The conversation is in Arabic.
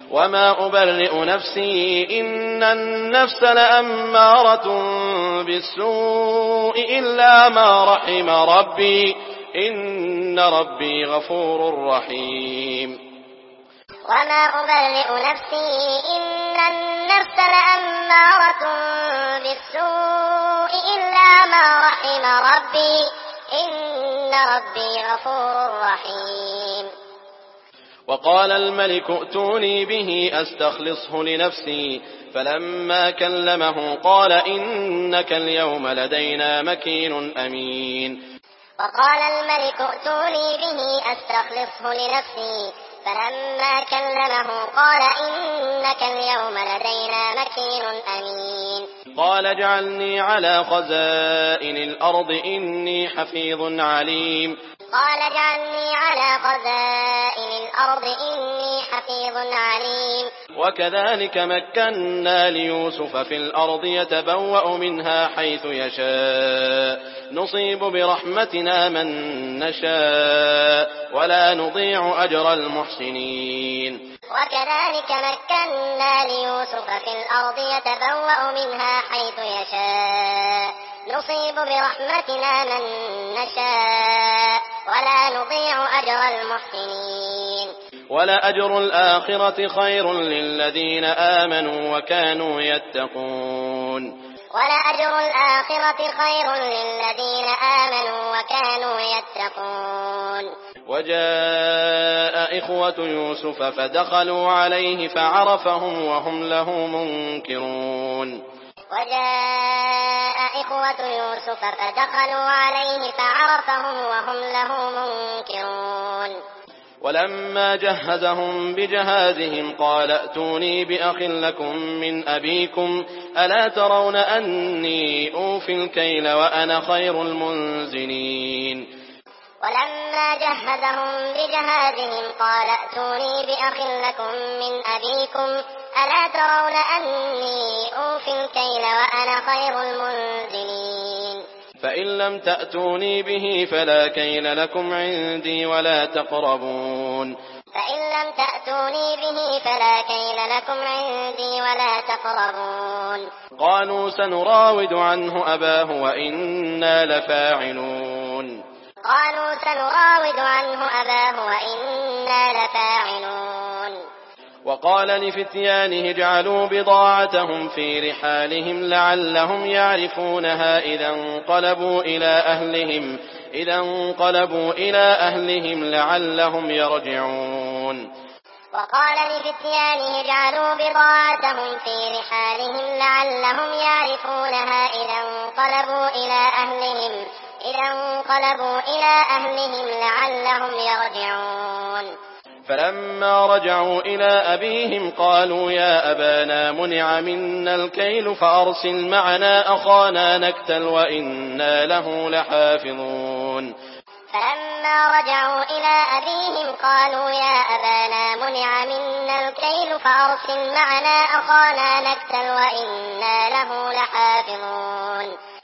وما أبرئ نفسي إن النفس لأمارة بالسوء إلا ما رحم ربي إن ربي غفور رحيم. وما أبرئ نفسي إن النفس لأمارة بالسوء إلا ما رحم ربي إن ربي غفور رحيم. وقال الملك ائتوني به أستخلصه لنفسي فلما كلمه قال إنك اليوم لدينا مكين أمين. وقال الملك ائتوني به أستخلصه لنفسي فلما كلمه قال إنك اليوم لدينا مكين أمين. قال اجعلني على خزائن الأرض إني حفيظ عليم. قال اجعلني على خزائن الأرض إني حفيظ عليم. وكذلك مكنا ليوسف في الأرض يتبوأ منها حيث يشاء نصيب برحمتنا من نشاء ولا نضيع أجر المحسنين. وكذلك مكنا ليوسف في الأرض يتبوأ منها حيث يشاء نصيب برحمتنا من نشاء ولا نضيع أجر المحسنين. ولأجر الآخرة خير للذين آمنوا وكانوا يتقون. ولأجر الآخرة خير للذين آمنوا وكانوا يتقون. وجاء إخوة يوسف فدخلوا عليه فعرفهم وهم له منكرون. وجاء إخوة يوسف فدخلوا عليه فعرفهم وهم له منكرون. ولما جهزهم بجهازهم قال ائتوني بأخ لكم من أبيكم ألا ترون أني أوفي الكيل وأنا خير المنزلين. ولما جهزهم بجهازهم قال ائتوني بأخ لكم من أبيكم ألا ترون أني أوفي الكيل وأنا خير المنزلين. فإن لم تأتوني به فلا كيل لكم عندي ولا تقربون. فإن لم تأتوني به فلا كيل لكم عندي ولا تقربون. قالوا سنراود عنه أباه وإنا لفاعلون. قالوا سنراود عنه أباه وإنا لفاعلون. وقال لفتيانه اجعلوا بضاعتهم في رحالهم لعلهم يعرفونها إذا انقلبوا إلى أهلهم لعلهم يرجعون. وقال لفتيانه اجعلوا بضاعتهم في رحالهم لعلهم يعرفونها إذا انقلبوا إلى أهلهم لعلهم يرجعون. فلما رجعوا إلى أبيهم قالوا يا أبانا منع منا الكيل فأرسل معنا أخانا نكتل وإنا له لحافظون. فلما رجعوا إلى أبيهم قالوا يا أبانا منع منا الكيل فأرسل معنا أخانا نكتل وإنا له لحافظون.